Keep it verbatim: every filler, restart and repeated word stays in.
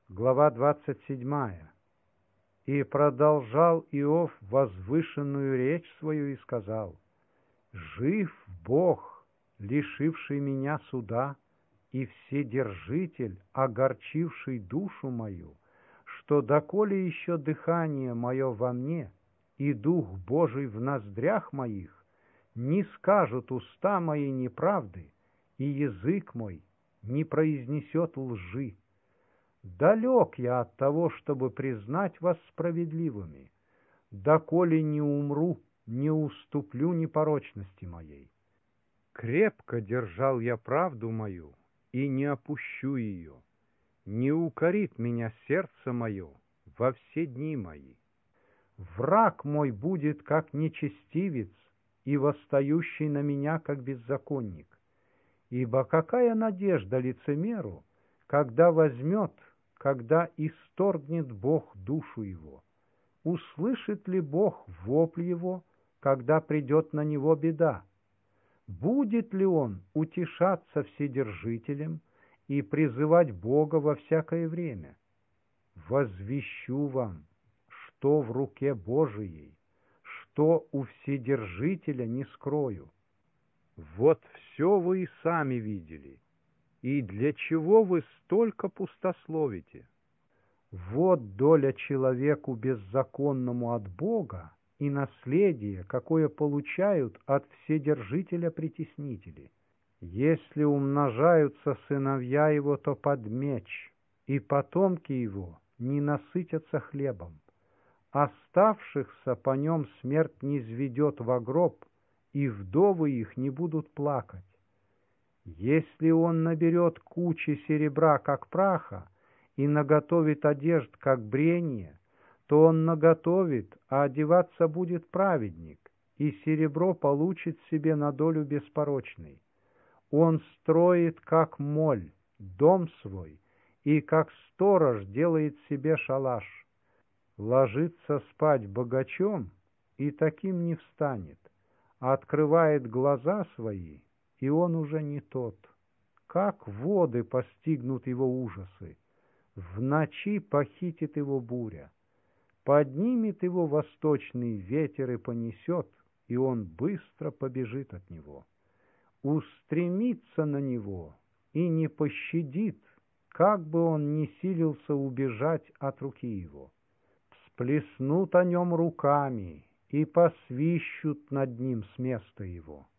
Глава двадцать седьмая. «И продолжал Иов возвышенную речь свою и сказал: Жив Бог, лишивший меня суда, и Вседержитель, огорчивший душу мою, что доколе еще дыхание мое во мне и Дух Божий в ноздрях моих, не скажут уста мои неправды, и язык мой не произнесет лжи. Далек я от того, чтобы признать вас справедливыми. Доколе не умру, не уступлю непорочности моей. Крепко держал я правду мою и не опущу ее. Не укорит меня сердце мое во все дни мои. Враг мой будет, как нечестивец, и восстающий на меня, как беззаконник. Ибо какая надежда лицемеру, когда возьмет, когда исторгнет Бог душу его? Услышит ли Бог вопль его, когда придет на него беда? Будет ли он утешаться Вседержителем и призывать Бога во всякое время? Возвещу вам, что в руке Божией, что у Вседержителя не скрою. Вот все вы и сами видели. И для чего вы столько пустословите? Вот доля человеку беззаконному от Бога и наследие, какое получают от Вседержителя притеснители. Если умножаются сыновья его, то под меч, и потомки его не насытятся хлебом. Оставшихся по нем смерть низведет во гроб, и вдовы их не будут плакать. Если он наберет кучи серебра, как праха, и наготовит одежд, как бренье, то он наготовит, а одеваться будет праведник, и серебро получит себе на долю беспорочной. Он строит, как моль, дом свой, и как сторож делает себе шалаш. Ложится спать богачом, и таким не встанет, а открывает глаза свои, и он уже не тот. Как воды постигнут его ужасы, в ночи похитит его буря, поднимет его восточный ветер и понесет, и он быстро побежит от него. Устремится на него и не пощадит, как бы он ни силился убежать от руки его. Всплеснут о нем руками и посвищут над ним с места его.